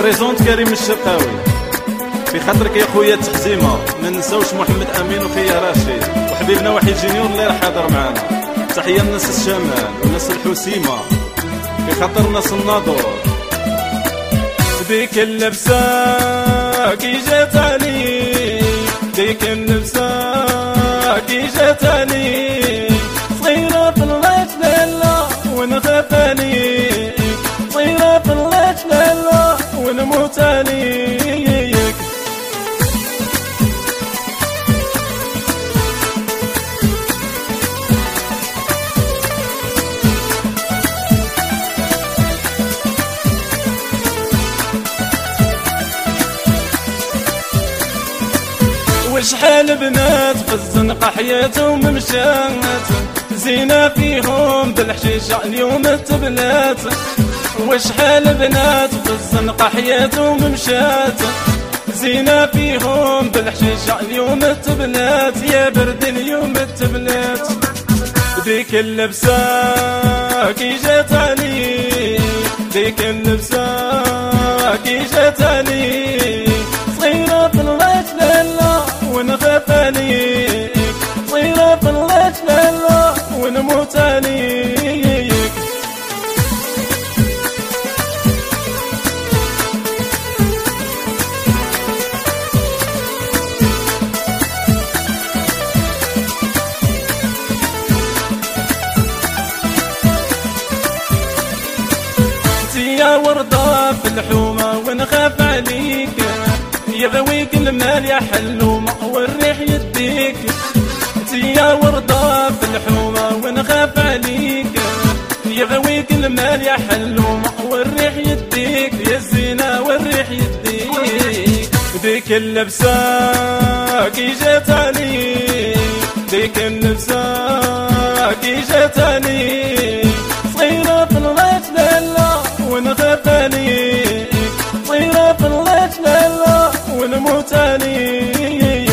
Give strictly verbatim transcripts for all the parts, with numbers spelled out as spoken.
بريزونت كريم الشرقاوي. في خاطرك يا خويا تحزيمه، ما ننساوش محمد امين وخيا راشد وحبيبنا وحيد جونيور اللي راه حاضر معنا. تحيه لناس الشمال وناس الحسيمه، في خاطر ناس الناظور. ديك اللبسه كي جات علي، ديك اللبسه كي جات علي، صغيره طلعت لالا ونخاف عليك، صغيره طلعت لالا ونموت عليك. وشحال بنات في الزنقة حياتهم مشات، زينة فيهم بالحشيشة اليوم تبلات. وشحال بنات في الزنقة حياتهم مشات، زينة فيهم بالحشيشة اليوم تبلات، يا برد اليوم تبلات. ديك اللبسة كي جات علي، ديك اللبسة كي جات علي، صغيرة طلعت لالا ونخاف عليك، صغيرة طلعت لالا ونموت عليك. يا وردة في الحومة ونخاف عليك، يغويك المال يا حلومة والريح يديك. يا وردة في الحومة ونخاف عليك، يغويك المال يا حلومة والريح يديك، يا الزينة والريح يديك. ديك اللبسة كي جات علي، ديك اللبسة كي جات علي، صغيرة طلعت لالا ونخاف عليك، صغيرة طلعت لالا ونموت عليك.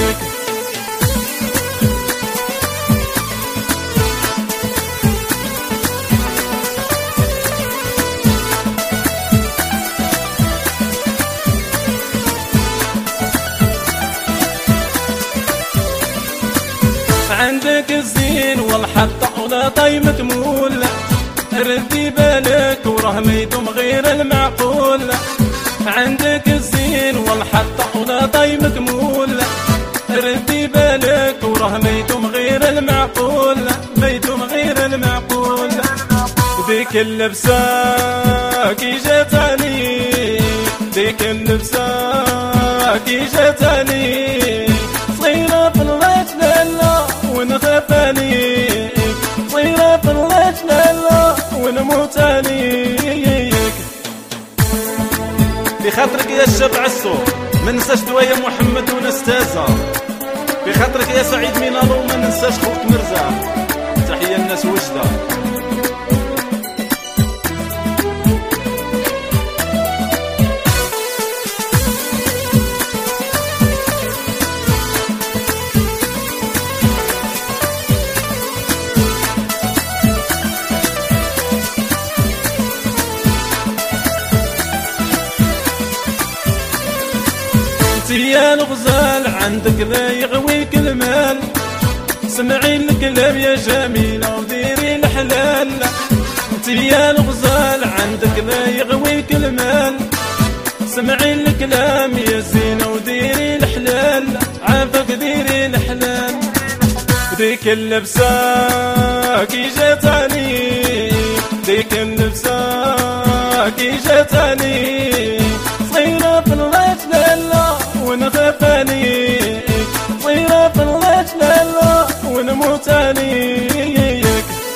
عندك الزين والحطة ولا طيمة تمول، ردي بالك وراه ما يدوم غير المعقول. عندك الزين والحطة ولا طيمة تمول، ردي بالك وراه ما يدوم غير المعقول، ما يدوم غير المعقول. ديك اللبسة كي جات علي، ديك اللبسة كي جات علي، صغيرة طلعت لالا ونخاف عليك، صغيرة طلعت لالا ونموت عليك. بخاطرك يا الشاب عسو ما ننساش دوايا محمد ونستازا، بخاطرك يا سعيد مينالو ما ننساش خوك مرزاق. تحية الناس وجدة. يا الغزال عندك لا يغويك المال، سمعي الكلام يا جميلة وديري الحلال. انت يا الغزال عندك لا يغويك المال، سمعي الكلام يا زينة وديري الحلال، عافاك ديري الحلال. ديك اللبسة كي جات علي، ديك اللبسة كي جات علي، صغيرة طلعت لالا ونخاف عليك، صغيرة طلعت لالا ونموت عليك.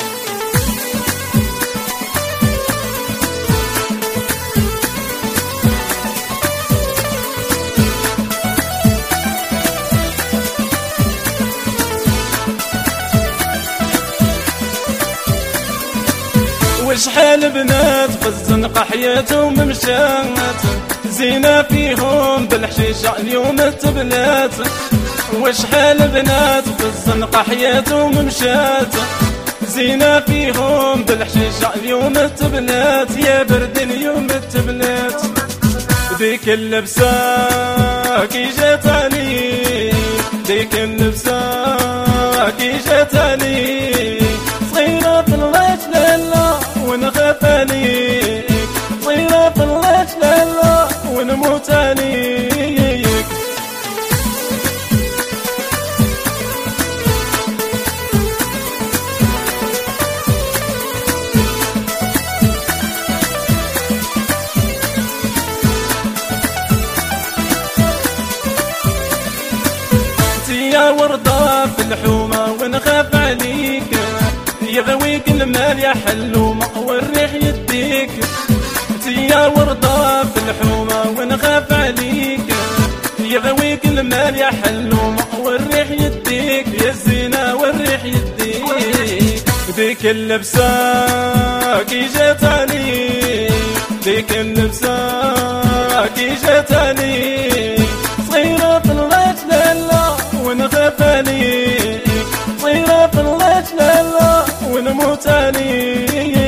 وشحال بنات في الزنقة حياتهم مشات، زينة فيهم بالحشيشة اليوم تبلات. وشحال بنات في الزنقة حياتهم مشات، زينة فيهم بالحشيشة اليوم تبلات، يا برد اليوم تبلات. ديك اللبسة كي جات عليك، ديك اللبسة كي جات عليك، صغيرة طلعت لالا ونخاف عليك، صغيرة طلعت لالا ونموت عليك. يا وردة في الحومة ونخاف عليك، يغويك المال يا حلومة والريح يديك. يا وردة في الحومة ونخاف عليك، يغويك المال يا حلومة والريح يديك، يا الزينة والريح يديك. ديك اللبسة كي جات عليك، ديك اللبسة كي جات عليك، صغيرة طلعت لالا ونخاف عليك، صغيرة طلعت لالا ونموت عليك.